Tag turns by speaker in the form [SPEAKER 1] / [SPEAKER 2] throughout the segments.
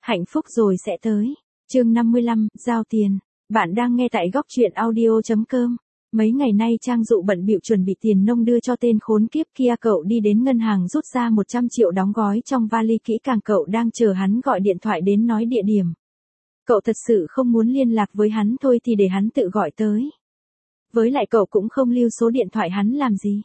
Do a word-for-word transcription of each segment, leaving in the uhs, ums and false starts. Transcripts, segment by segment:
[SPEAKER 1] Hạnh phúc rồi sẽ tới. Chương năm mươi lăm, giao tiền. Bạn đang nghe tại góc truyện audio chấm com. Mấy ngày nay Trang Dụ bận bịu chuẩn bị tiền nông đưa cho tên khốn kiếp kia. Cậu đi đến ngân hàng rút ra một trăm triệu đóng gói trong vali kỹ càng. Cậu đang chờ hắn gọi điện thoại đến nói địa điểm. Cậu thật sự không muốn liên lạc với hắn thôi thì để hắn tự gọi tới. Với lại cậu cũng không lưu số điện thoại hắn làm gì.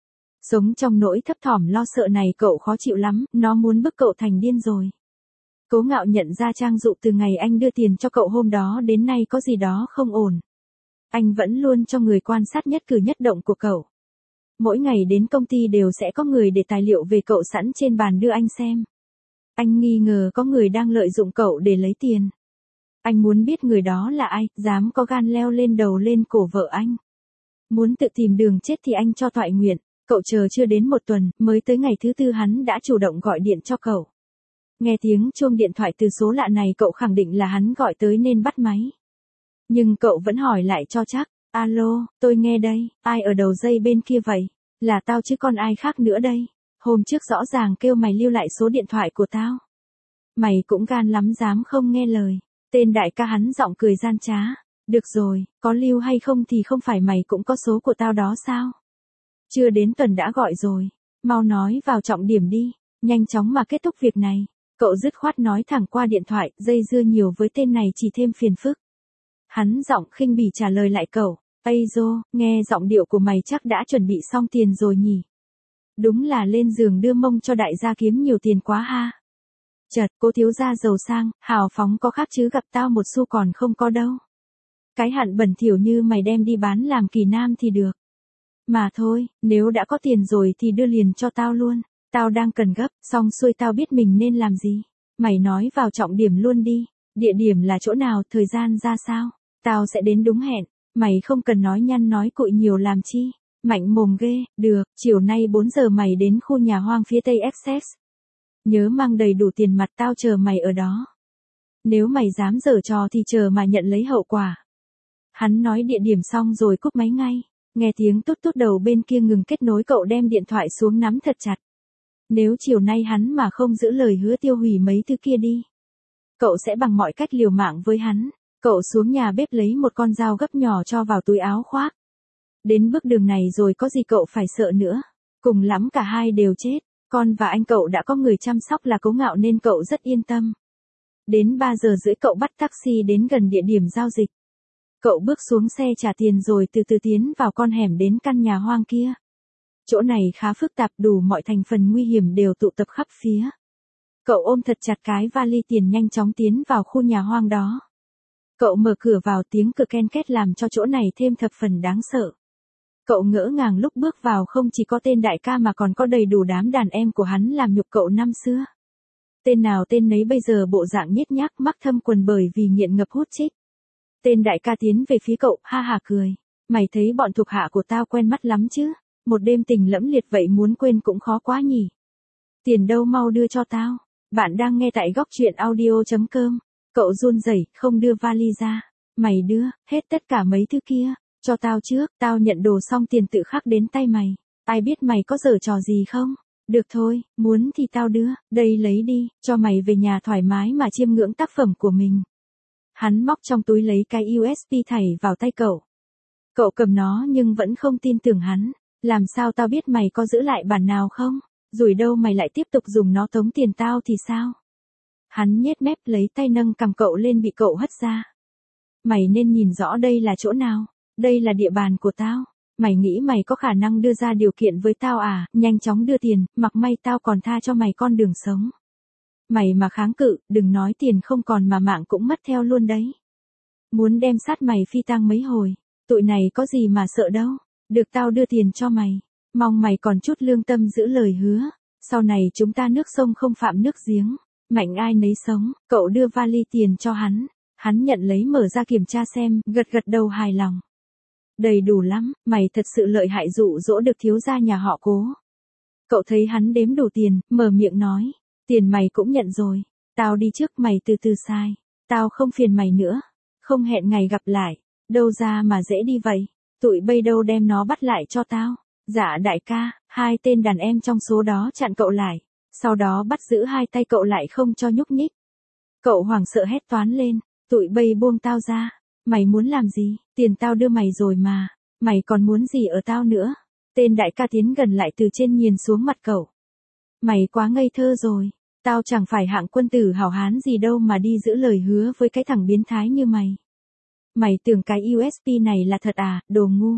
[SPEAKER 1] Sống trong nỗi thấp thỏm lo sợ này cậu khó chịu lắm, nó muốn bức cậu thành điên rồi. Cố Ngạo nhận ra Trang Dụ từ ngày anh đưa tiền cho cậu hôm đó đến nay có gì đó không ổn. Anh vẫn luôn cho người quan sát nhất cử nhất động của cậu. Mỗi ngày đến công ty đều sẽ có người để tài liệu về cậu sẵn trên bàn đưa anh xem. Anh nghi ngờ có người đang lợi dụng cậu để lấy tiền. Anh muốn biết người đó là ai, dám có gan leo lên đầu lên cổ vợ anh. Muốn tự tìm đường chết thì anh cho toại nguyện. Cậu chờ chưa đến một tuần, mới tới ngày thứ tư hắn đã chủ động gọi điện cho cậu. Nghe tiếng chuông điện thoại từ số lạ này cậu khẳng định là hắn gọi tới nên bắt máy. Nhưng cậu vẫn hỏi lại cho chắc, alo, tôi nghe đây, ai ở đầu dây bên kia vậy? Là tao chứ còn ai khác nữa đây? Hôm trước rõ ràng kêu mày lưu lại số điện thoại của tao. Mày cũng gan lắm dám không nghe lời. Tên đại ca hắn giọng cười gian trá. Được rồi, có lưu hay không thì không phải mày cũng có số của tao đó sao? Chưa đến tuần đã gọi rồi. Mau nói vào trọng điểm đi, nhanh chóng mà kết thúc việc này. Cậu dứt khoát nói thẳng qua điện thoại, dây dưa nhiều với tên này chỉ thêm phiền phức. Hắn giọng khinh bỉ trả lời lại cậu, Ây dô, nghe giọng điệu của mày chắc đã chuẩn bị xong tiền rồi nhỉ? Đúng là lên giường đưa mông cho đại gia kiếm nhiều tiền quá ha. Chật, cô thiếu gia giàu sang, hào phóng có khác chứ gặp tao một xu còn không có đâu. Cái hạn bẩn thỉu như mày đem đi bán làm kỳ nam thì được. Mà thôi, nếu đã có tiền rồi thì đưa liền cho tao luôn. Tao đang cần gấp, xong xuôi tao biết mình nên làm gì. Mày nói vào trọng điểm luôn đi. Địa điểm là chỗ nào, thời gian ra sao? Tao sẽ đến đúng hẹn. Mày không cần nói nhăn nói cụi nhiều làm chi. Mạnh mồm ghê, được, chiều nay bốn giờ mày đến khu nhà hoang phía tây Essex. Nhớ mang đầy đủ tiền mặt, tao chờ mày ở đó. Nếu mày dám giở trò thì chờ mà nhận lấy hậu quả. Hắn nói địa điểm xong rồi cúp máy ngay. Nghe tiếng tút tút đầu bên kia ngừng kết nối cậu đem điện thoại xuống nắm thật chặt. Nếu chiều nay hắn mà không giữ lời hứa tiêu hủy mấy thứ kia đi. Cậu sẽ bằng mọi cách liều mạng với hắn. Cậu xuống nhà bếp lấy một con dao gấp nhỏ cho vào túi áo khoác. Đến bước đường này rồi có gì cậu phải sợ nữa. Cùng lắm cả hai đều chết. Con và anh cậu đã có người chăm sóc là Cố Ngạo nên cậu rất yên tâm. Đến ba giờ rưỡi cậu bắt taxi đến gần địa điểm giao dịch. Cậu bước xuống xe trả tiền rồi từ từ tiến vào con hẻm đến căn nhà hoang kia. Chỗ này khá phức tạp, đủ mọi thành phần nguy hiểm đều tụ tập khắp phía. Cậu ôm thật chặt cái vali tiền nhanh chóng tiến vào khu nhà hoang đó. Cậu mở cửa vào, tiếng cửa ken két làm cho chỗ này thêm thập phần đáng sợ. Cậu ngỡ ngàng lúc bước vào không chỉ có tên đại ca mà còn có đầy đủ đám đàn em của hắn làm nhục cậu năm xưa. Tên nào tên nấy bây giờ bộ dạng nhếch nhác mắc thâm quần bởi vì nghiện ngập hút chích. Tên đại ca tiến về phía cậu, ha ha cười. Mày thấy bọn thuộc hạ của tao quen mắt lắm chứ? Một đêm tình lẫm liệt vậy muốn quên cũng khó quá nhỉ. Tiền đâu mau đưa cho tao. Bạn đang nghe tại góc truyện audio chấm com. Cậu run rẩy, không đưa vali ra. Mày đưa, hết tất cả mấy thứ kia. Cho tao trước, tao nhận đồ xong tiền tự khắc đến tay mày. Ai biết mày có giở trò gì không? Được thôi, muốn thì tao đưa, đây lấy đi, cho mày về nhà thoải mái mà chiêm ngưỡng tác phẩm của mình. Hắn móc trong túi lấy cái u ét bê thảy vào tay cậu. Cậu cầm nó nhưng vẫn không tin tưởng hắn. Làm sao tao biết mày có giữ lại bản nào không? Rủi đâu mày lại tiếp tục dùng nó tống tiền tao thì sao? Hắn nhếch mép lấy tay nâng cằm cậu lên bị cậu hất ra. Mày nên nhìn rõ đây là chỗ nào. Đây là địa bàn của tao. Mày nghĩ mày có khả năng đưa ra điều kiện với tao à? Nhanh chóng đưa tiền, mặc may tao còn tha cho mày con đường sống. Mày mà kháng cự, đừng nói tiền không còn mà mạng cũng mất theo luôn đấy. Muốn đem sát mày phi tang mấy hồi. Tụi này có gì mà sợ đâu. Được tao đưa tiền cho mày. Mong mày còn chút lương tâm giữ lời hứa. Sau này chúng ta nước sông không phạm nước giếng. Mạnh ai nấy sống. Cậu đưa vali tiền cho hắn. Hắn nhận lấy mở ra kiểm tra xem, gật gật đầu hài lòng. Đầy đủ lắm, mày thật sự lợi hại dụ dỗ được thiếu gia nhà họ Cố. Cậu thấy hắn đếm đủ tiền, mở miệng nói. Tiền mày cũng nhận rồi. Tao đi trước, mày từ từ xài. Tao không phiền mày nữa. Không hẹn ngày gặp lại. Đâu ra mà dễ đi vậy. Tụi bây đâu đem nó bắt lại cho tao. Dạ đại ca, hai tên đàn em trong số đó chặn cậu lại. Sau đó bắt giữ hai tay cậu lại không cho nhúc nhích. Cậu hoảng sợ hét toán lên, tụi bay buông tao ra. Mày muốn làm gì, tiền tao đưa mày rồi mà, mày còn muốn gì ở tao nữa. Tên đại ca tiến gần lại từ trên nhìn xuống mặt cậu. Mày quá ngây thơ rồi, tao chẳng phải hạng quân tử hảo hán gì đâu mà đi giữ lời hứa với cái thằng biến thái như mày. Mày tưởng cái u ét bê này là thật à, đồ ngu.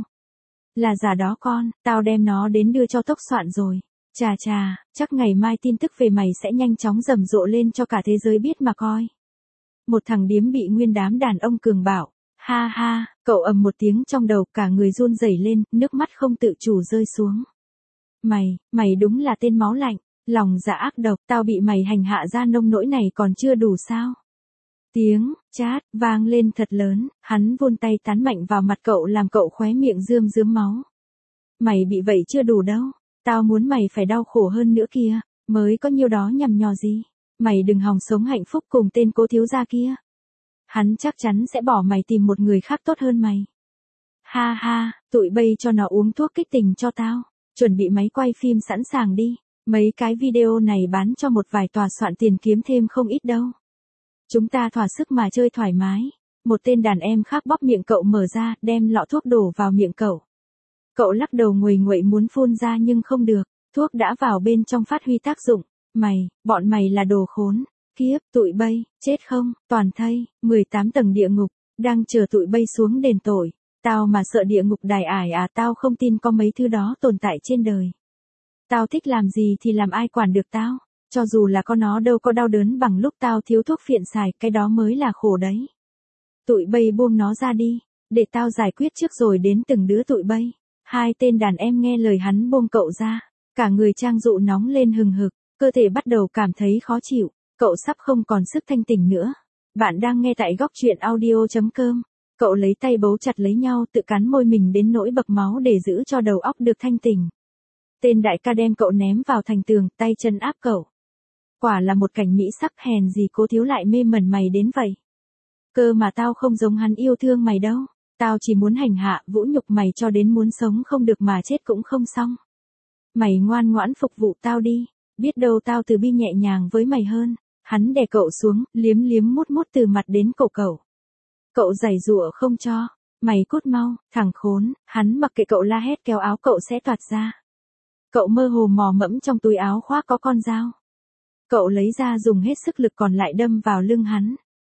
[SPEAKER 1] Là giả đó con, tao đem nó đến đưa cho tốc soạn rồi. Chà chà, chắc ngày mai tin tức về mày sẽ nhanh chóng rầm rộ lên cho cả thế giới biết mà coi. Một thằng điếm bị nguyên đám đàn ông cường bảo. Ha ha, cậu ầm một tiếng trong đầu, cả người run rẩy lên, nước mắt không tự chủ rơi xuống. Mày, mày đúng là tên máu lạnh, lòng dạ ác độc, tao bị mày hành hạ ra nông nỗi này còn chưa đủ sao? Tiếng chát vang lên thật lớn, hắn vươn tay tán mạnh vào mặt cậu làm cậu khóe miệng rơm rớm máu. Mày bị vậy chưa đủ đâu, tao muốn mày phải đau khổ hơn nữa kìa, mới có nhiêu đó nhằm nhò gì. Mày đừng hòng sống hạnh phúc cùng tên cố thiếu gia kia. Hắn chắc chắn sẽ bỏ mày tìm một người khác tốt hơn mày. Ha ha, tụi bay cho nó uống thuốc kích tình cho tao, chuẩn bị máy quay phim sẵn sàng đi, mấy cái video này bán cho một vài tòa soạn tiền kiếm thêm không ít đâu. Chúng ta thỏa sức mà chơi thoải mái. Một tên đàn em khác bóp miệng cậu mở ra, đem lọ thuốc đổ vào miệng cậu. Cậu lắc đầu nguầy nguậy muốn phun ra nhưng không được, thuốc đã vào bên trong phát huy tác dụng. Mày, bọn mày là đồ khốn. Kiếp, tụi bay, chết không, toàn thây, mười tám tầng địa ngục, đang chờ tụi bay xuống đền tội. Tao mà sợ địa ngục đài ải à, tao không tin có mấy thứ đó tồn tại trên đời. Tao thích làm gì thì làm, ai quản được tao, cho dù là con nó đâu có đau đớn bằng lúc tao thiếu thuốc phiện xài, cái đó mới là khổ đấy. Tụi bay buông nó ra đi, để tao giải quyết trước rồi đến từng đứa tụi bay. Hai tên đàn em nghe lời hắn buông cậu ra, cả người Trang Dụ nóng lên hừng hực, cơ thể bắt đầu cảm thấy khó chịu. Cậu sắp không còn sức thanh tỉnh nữa. Bạn đang nghe tại góc truyện audio chấm com. Cậu lấy tay bấu chặt lấy nhau, tự cắn môi mình đến nỗi bật máu để giữ cho đầu óc được thanh tỉnh. Tên đại ca đem cậu ném vào thành tường, tay chân áp cậu. Quả là một cảnh mỹ sắc, hèn gì cố thiếu lại mê mẩn mày đến vậy. Cơ mà tao không giống hắn yêu thương mày đâu. Tao chỉ muốn hành hạ, vũ nhục mày cho đến muốn sống không được mà chết cũng không xong. Mày ngoan ngoãn phục vụ tao đi. Biết đâu tao từ bi nhẹ nhàng với mày hơn. Hắn đè cậu xuống, liếm liếm mút mút từ mặt đến cổ cậu. Cậu giày giụa không cho. Mày cút mau, thằng khốn. Hắn mặc kệ cậu la hét kéo áo cậu sẽ toạt ra. Cậu mơ hồ mò mẫm trong túi áo khoác có con dao. Cậu lấy ra dùng hết sức lực còn lại đâm vào lưng hắn.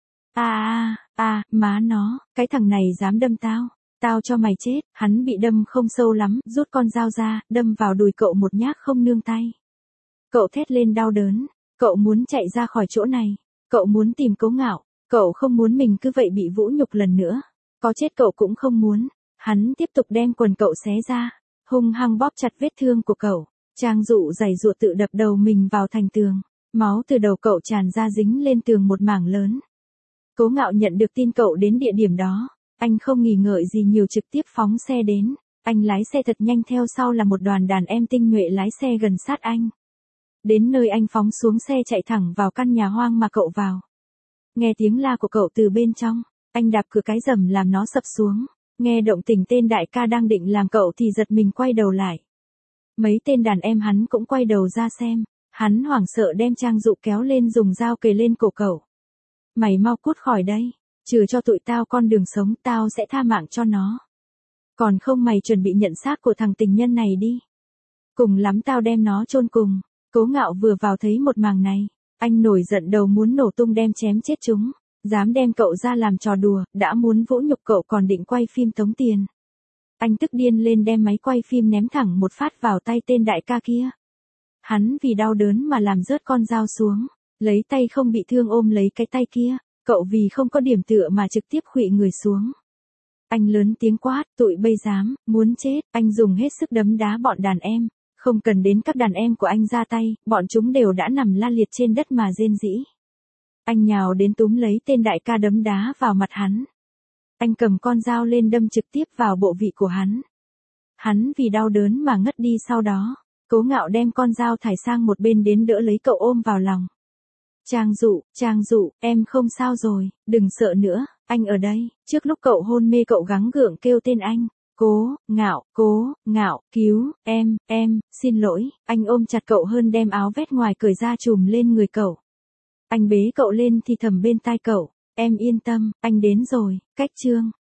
[SPEAKER 1] À à, à, má nó, cái thằng này dám đâm tao. Tao cho mày chết. Hắn bị đâm không sâu lắm, rút con dao ra, đâm vào đùi cậu một nhát không nương tay. Cậu thét lên đau đớn. Cậu muốn chạy ra khỏi chỗ này. Cậu muốn tìm Cố Ngạo. Cậu không muốn mình cứ vậy bị vũ nhục lần nữa. Có chết cậu cũng không muốn. Hắn tiếp tục đem quần cậu xé ra, hung hăng bóp chặt vết thương của cậu. Trang Dụ giày giụa tự đập đầu mình vào thành tường. Máu từ đầu cậu tràn ra dính lên tường một mảng lớn. Cố Ngạo nhận được tin cậu đến địa điểm đó. Anh không nghỉ ngợi gì nhiều trực tiếp phóng xe đến. Anh lái xe thật nhanh, theo sau là một đoàn đàn em tinh nhuệ lái xe gần sát anh. Đến nơi anh phóng xuống xe chạy thẳng vào căn nhà hoang mà cậu vào. Nghe tiếng la của cậu từ bên trong, anh đạp cửa cái rầm làm nó sập xuống. Nghe động tĩnh tên đại ca đang định làm cậu thì giật mình quay đầu lại. Mấy tên đàn em hắn cũng quay đầu ra xem. Hắn hoảng sợ đem Trang Dụ kéo lên dùng dao kề lên cổ cậu. Mày mau cút khỏi đây, trừ cho tụi tao con đường sống, tao sẽ tha mạng cho nó. Còn không mày chuẩn bị nhận xác của thằng tình nhân này đi. Cùng lắm tao đem nó chôn cùng. Cố Ngạo vừa vào thấy một màn này, anh nổi giận đầu muốn nổ tung đem chém chết chúng. Dám đem cậu ra làm trò đùa, đã muốn vũ nhục cậu còn định quay phim tống tiền. Anh tức điên lên đem máy quay phim ném thẳng một phát vào tay tên đại ca kia. Hắn vì đau đớn mà làm rớt con dao xuống, lấy tay không bị thương ôm lấy cái tay kia, cậu vì không có điểm tựa mà trực tiếp khuỵu người xuống. Anh lớn tiếng quát, tụi bây dám, muốn chết, anh dùng hết sức đấm đá bọn đàn em, không cần đến các đàn em của anh ra tay, bọn chúng đều đã nằm la liệt trên đất mà rên rỉ. Anh nhào đến túm lấy tên đại ca đấm đá vào mặt hắn. Anh cầm con dao lên đâm trực tiếp vào bộ vị của hắn. Hắn vì đau đớn mà ngất đi sau đó. Cố Ngạo đem con dao thải sang một bên đến đỡ lấy cậu ôm vào lòng. Trang Dụ, Trang Dụ, em không sao rồi, đừng sợ nữa, anh ở đây. Trước lúc cậu hôn mê cậu gắng gượng kêu tên anh. Cố, Ngạo, Cố, Ngạo, cứu, em, em, xin lỗi. Anh ôm chặt cậu hơn đem áo vét ngoài cởi ra trùm lên người cậu. Anh bế cậu lên thì thầm bên tai cậu, em yên tâm, anh đến rồi, cách Trương.